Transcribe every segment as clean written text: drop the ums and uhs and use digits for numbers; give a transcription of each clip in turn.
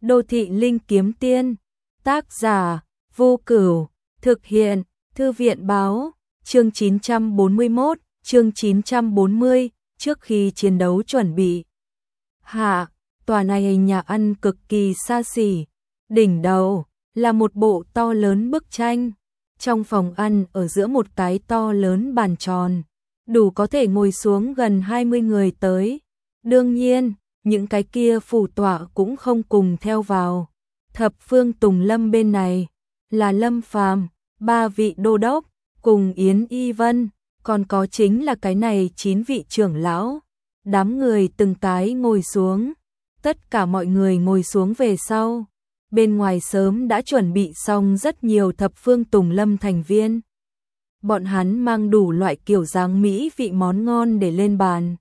Đô thị linh kiếm tiên, tác giả, Vô Cửu, thực hiện, Thư viện báo, chương 941, chương 940, trước khi chiến đấu chuẩn bị. Hạ, tòa này nhà ăn cực kỳ xa xỉ, đỉnh đầu là một bộ to lớn bức tranh. Trong phòng ăn ở giữa một cái to lớn bàn tròn, đủ có thể ngồi xuống gần 20 người tới. Đương nhiên, những cái kia phủ tọa cũng không cùng theo vào. Thập phương Tùng Lâm bên này là Lâm Phàm, 3 vị đô đốc, cùng Yến Y Vân, còn có chính là cái này 9 vị trưởng lão. Đám người từng cái ngồi xuống, tất cả mọi người ngồi xuống về sau. Bên ngoài sớm đã chuẩn bị xong rất nhiều thập phương Tùng Lâm thành viên. Bọn hắn mang đủ loại kiểu dáng mỹ vị món ngon để lên bàn.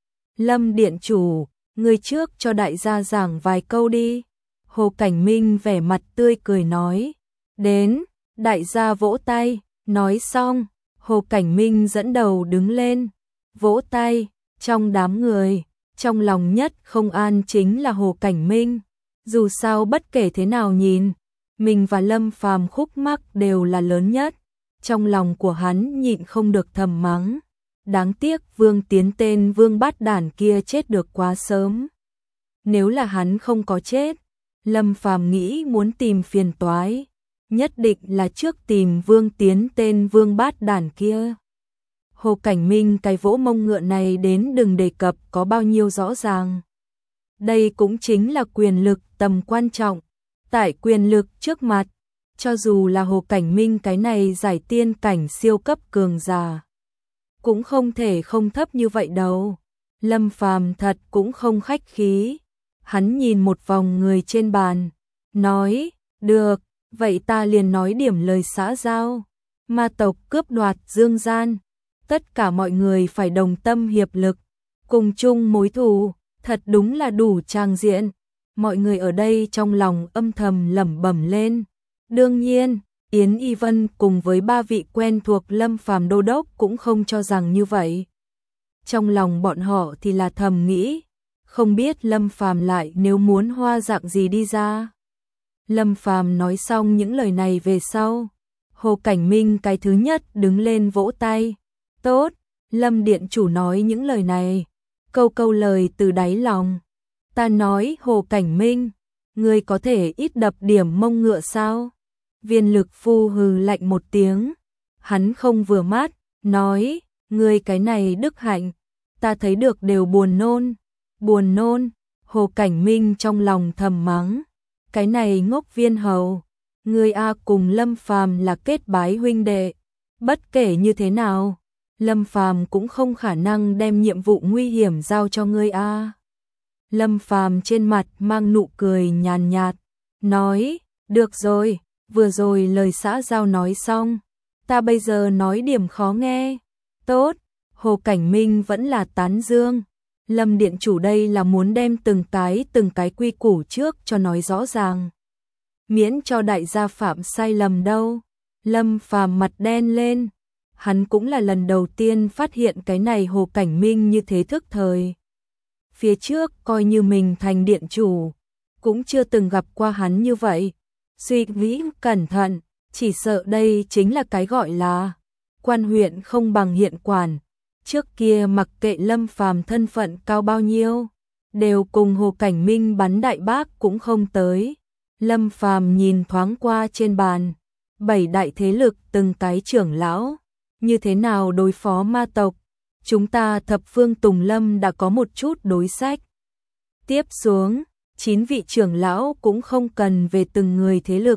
Lâm điện chủ, người trước cho đại gia giảng vài câu đi. Hồ Cảnh Minh vẻ mặt tươi cười nói. Đến, đại gia vỗ tay, nói xong, Hồ Cảnh Minh dẫn đầu đứng lên, vỗ tay. Trong đám người, trong lòng nhất không an chính là Hồ Cảnh Minh. Dù sao bất kể thế nào nhìn, mình và Lâm Phàm khúc mắc đều là lớn nhất. Trong lòng của hắn nhịn không được thầm mắng. Đáng tiếc Vương Tiến tên Vương Bát Đản kia chết được quá sớm. Nếu là hắn không có chết, Lâm Phàm nghĩ muốn tìm phiền toái, nhất định là trước tìm Vương Tiến tên Vương Bát Đản kia. Hồ Cảnh Minh cái vỗ mông ngựa này đến đừng đề cập có bao nhiêu rõ ràng. Đây cũng chính là quyền lực tầm quan trọng. Tại quyền lực trước mặt, cho dù là Hồ Cảnh Minh cái này giải tiên cảnh siêu cấp cường giả, cũng không thể không thấp như vậy đâu. Lâm Phàm thật cũng không khách khí. Hắn nhìn một vòng người trên bàn, nói, được, vậy ta liền nói điểm lời xã giao. Ma tộc cướp đoạt dương gian, tất cả mọi người phải đồng tâm hiệp lực, cùng chung mối thù, thật đúng là đủ trang diện. Mọi người ở đây trong lòng âm thầm lẩm bẩm lên. Đương nhiên, Yến Y Vân cùng với 3 vị quen thuộc Lâm Phàm đô đốc cũng không cho rằng như vậy. Trong lòng bọn họ thì là thầm nghĩ, không biết Lâm Phàm lại nếu muốn hoa dạng gì đi ra. Lâm Phàm nói xong những lời này về sau, Hồ Cảnh Minh cái thứ nhất đứng lên vỗ tay. Tốt, Lâm điện chủ nói những lời này, câu câu lời từ đáy lòng. Ta nói Hồ Cảnh Minh, ngươi có thể ít đập điểm mông ngựa sao? Viên Lực Phu hừ lạnh một tiếng, hắn không vừa mắt, nói, ngươi cái này đức hạnh, ta thấy được đều buồn nôn. Buồn nôn, Hồ Cảnh Minh trong lòng thầm mắng, cái này ngốc viên hầu, ngươi a cùng Lâm Phàm là kết bái huynh đệ, bất kể như thế nào, Lâm Phàm cũng không khả năng đem nhiệm vụ nguy hiểm giao cho ngươi a. Lâm Phàm trên mặt mang nụ cười nhàn nhạt, nói, được rồi, vừa rồi lời xã giao nói xong, ta bây giờ nói điểm khó nghe. Tốt, Hồ Cảnh Minh vẫn là tán dương. Lâm điện chủ đây là muốn đem từng cái quy củ trước cho nói rõ ràng, miễn cho đại gia phạm sai lầm đâu. Lâm Phàm mặt đen lên, hắn cũng là lần đầu tiên phát hiện cái này Hồ Cảnh Minh như thế thức thời. Phía trước coi như mình thành điện chủ, cũng chưa từng gặp qua hắn như vậy. Suy nghĩ cẩn thận, chỉ sợ đây chính là cái gọi là quan huyện không bằng hiện quản. Trước kia mặc kệ Lâm Phàm thân phận cao bao nhiêu, đều cùng Hồ Cảnh Minh bắn đại bác cũng không tới. Lâm Phàm nhìn thoáng qua trên bàn, 7 đại thế lực từng cái trưởng lão, như thế nào đối phó ma tộc, chúng ta thập phương Tùng Lâm đã có một chút đối sách. Tiếp xuống, 9 vị trưởng lão cũng không cần về từng người thế lực,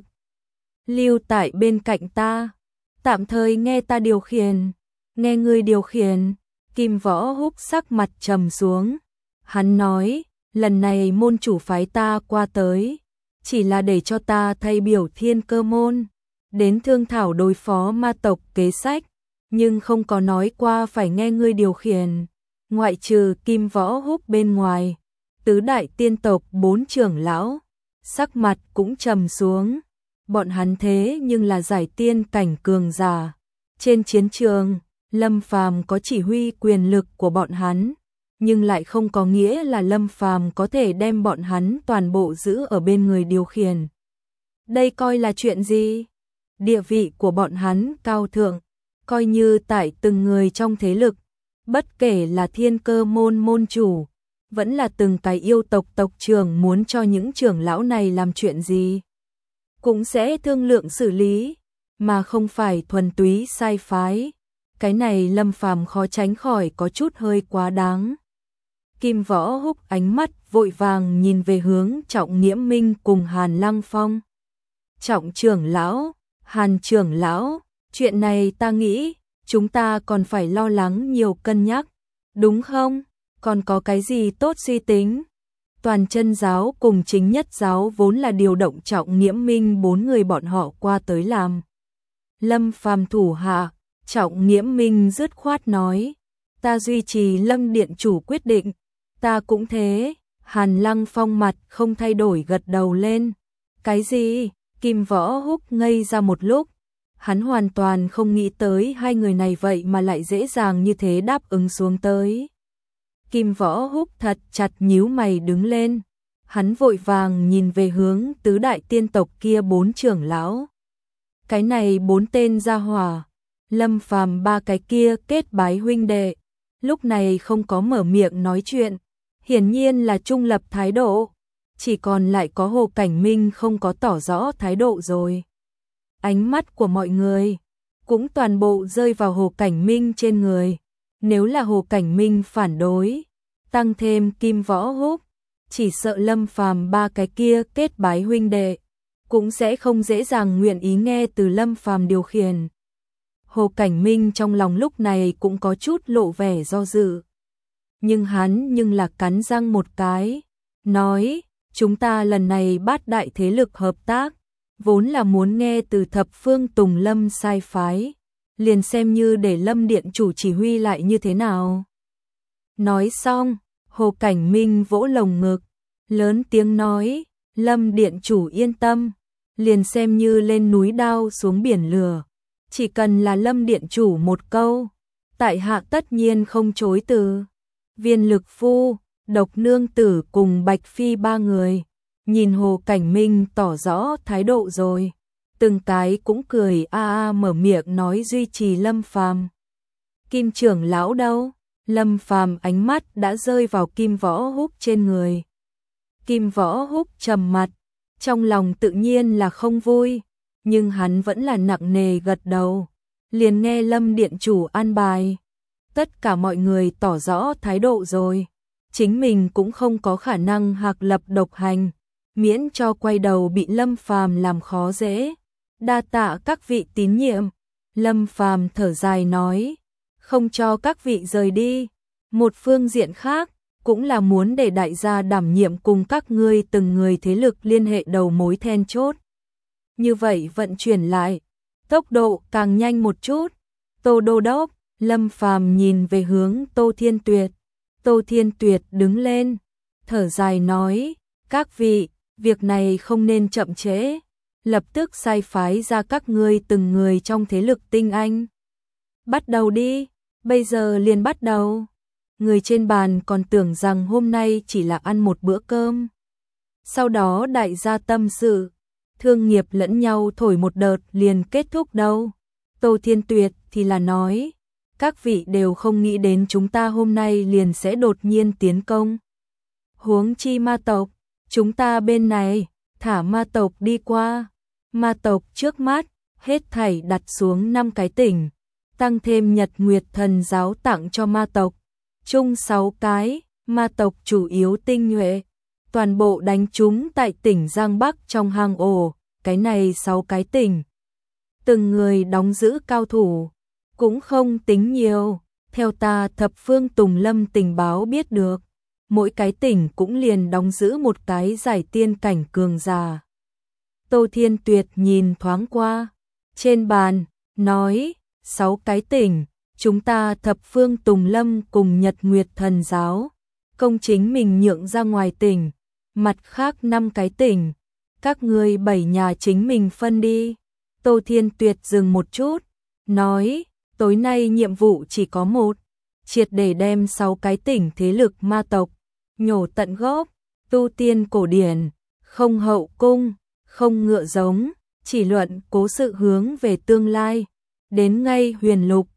lưu tại bên cạnh ta, tạm thời nghe ta điều khiển. Nghe ngươi điều khiển. Kim Võ Húc sắc mặt trầm xuống. Hắn nói, lần này môn chủ phái ta qua tới, chỉ là để cho ta thay biểu Thiên Cơ môn, đến thương thảo đối phó ma tộc kế sách, nhưng không có nói qua phải nghe ngươi điều khiển. Ngoại trừ Kim Võ Húc bên ngoài, tứ đại tiên tộc 4 trưởng lão, sắc mặt cũng trầm xuống. Bọn hắn thế nhưng là giải tiên cảnh cường giả. Trên chiến trường, Lâm Phàm có chỉ huy quyền lực của bọn hắn, nhưng lại không có nghĩa là Lâm Phàm có thể đem bọn hắn toàn bộ giữ ở bên người điều khiển. Đây coi là chuyện gì? Địa vị của bọn hắn cao thượng, coi như tại từng người trong thế lực, bất kể là Thiên Cơ môn môn chủ, vẫn là từng cái yêu tộc tộc trưởng muốn cho những trưởng lão này làm chuyện gì, cũng sẽ thương lượng xử lý, mà không phải thuần túy sai phái. Cái này Lâm Phàm khó tránh khỏi có chút hơi quá đáng. Kim Võ Húc ánh mắt vội vàng nhìn về hướng Trọng Nghiễm Minh cùng Hàn Lăng Phong. Trọng trưởng lão, Hàn trưởng lão, chuyện này ta nghĩ chúng ta còn phải lo lắng nhiều cân nhắc, đúng không? Còn có cái gì tốt suy tính? Toàn chân giáo cùng chính nhất giáo vốn là điều động Trọng Nghiễm Minh 4 người bọn họ qua tới làm Lâm Phàm thủ hạ. Trọng Nghiễm Minh dứt khoát nói, ta duy trì Lâm điện chủ quyết định, ta cũng thế. Hàn Lăng Phong mặt không thay đổi gật đầu lên. Cái gì? Kim Võ Húc ngây ra một lúc, hắn hoàn toàn không nghĩ tới hai người này vậy mà lại dễ dàng như thế đáp ứng xuống tới. Kim Võ Húc thật chặt nhíu mày đứng lên, hắn vội vàng nhìn về hướng tứ đại tiên tộc kia 4 trưởng lão. Cái này 4 tên gia hỏa, Lâm Phàm 3 cái kia kết bái huynh đệ, lúc này không có mở miệng nói chuyện, hiển nhiên là trung lập thái độ, chỉ còn lại có Hồ Cảnh Minh không có tỏ rõ thái độ rồi. Ánh mắt của mọi người cũng toàn bộ rơi vào Hồ Cảnh Minh trên người, nếu là Hồ Cảnh Minh phản đối, tăng thêm Kim Võ Húc, chỉ sợ Lâm Phàm 3 cái kia kết bái huynh đệ cũng sẽ không dễ dàng nguyện ý nghe từ Lâm Phàm điều khiển. Hồ Cảnh Minh trong lòng lúc này cũng có chút lộ vẻ do dự. Nhưng hắn là cắn răng một cái, nói, chúng ta lần này bát đại thế lực hợp tác, vốn là muốn nghe từ thập phương Tùng Lâm sai phái, liền xem như để Lâm điện chủ chỉ huy lại như thế nào. Nói xong, Hồ Cảnh Minh vỗ lồng ngực, lớn tiếng nói, Lâm điện chủ yên tâm, liền xem như lên núi đao xuống biển lửa, chỉ cần là Lâm điện chủ một câu, tại hạ tất nhiên không chối từ. Viên Lực Phu, Độc Nương Tử cùng Bạch Phi 3 người, nhìn Hồ Cảnh Minh tỏ rõ thái độ rồi, từng cái cũng cười mở miệng nói duy trì Lâm Phàm. Kim trưởng lão đâu? Lâm Phàm ánh mắt đã rơi vào Kim Võ Húc trên người. Kim Võ Húc trầm mặt, trong lòng tự nhiên là không vui, nhưng hắn vẫn là nặng nề gật đầu, liền nghe Lâm điện chủ an bài. Tất cả mọi người tỏ rõ thái độ rồi, chính mình cũng không có khả năng hạc lập độc hành, miễn cho quay đầu bị Lâm Phàm làm khó dễ. Đa tạ các vị tín nhiệm. Lâm Phàm thở dài nói, không cho các vị rời đi. Một phương diện khác, cũng là muốn để đại gia đảm nhiệm cùng các ngươi từng người thế lực liên hệ đầu mối then chốt. Như vậy vận chuyển lại, tốc độ càng nhanh một chút. Tô Đô Đốc, Lâm Phàm nhìn về hướng Tô Thiên Tuyệt. Tô Thiên Tuyệt đứng lên, thở dài nói, các vị, việc này không nên chậm trễ, lập tức sai phái ra các ngươi từng người trong thế lực tinh anh. Bắt đầu đi, bây giờ liền bắt đầu. Người trên bàn còn tưởng rằng hôm nay chỉ là ăn một bữa cơm. Sau đó đại gia tâm sự, thương nghiệp lẫn nhau thổi một đợt liền kết thúc đâu. Tô Thiên Tuyệt thì là nói, các vị đều không nghĩ đến chúng ta hôm nay liền sẽ đột nhiên tiến công. Huống chi ma tộc, chúng ta bên này, thả ma tộc đi qua. Ma tộc trước mắt, hết thảy đặt xuống 5 cái tỉnh, tăng thêm Nhật Nguyệt Thần giáo tặng cho ma tộc, chung 6 cái, ma tộc chủ yếu tinh nhuệ, toàn bộ đánh trúng tại tỉnh Giang Bắc trong hang ổ, cái này 6 cái tỉnh. Từng người đóng giữ cao thủ, cũng không tính nhiều, theo ta thập phương Tùng Lâm tình báo biết được, mỗi cái tỉnh cũng liền đóng giữ một cái giải tiên cảnh cường giả. Tô Thiên Tuyệt nhìn thoáng qua, trên bàn, nói, 6 cái tỉnh, chúng ta thập phương Tùng Lâm cùng Nhật Nguyệt Thần giáo, công chính mình nhượng ra ngoài tỉnh, mặt khác 5 cái tỉnh, các ngươi 7 nhà chính mình phân đi. Tô Thiên Tuyệt dừng một chút, nói, tối nay nhiệm vụ chỉ có một, triệt để đem 6 cái tỉnh thế lực ma tộc nhổ tận gốc, tu tiên cổ điển, không hậu cung, không ngựa giống, chỉ luận cố sự hướng về tương lai. Đến ngay huyền lục,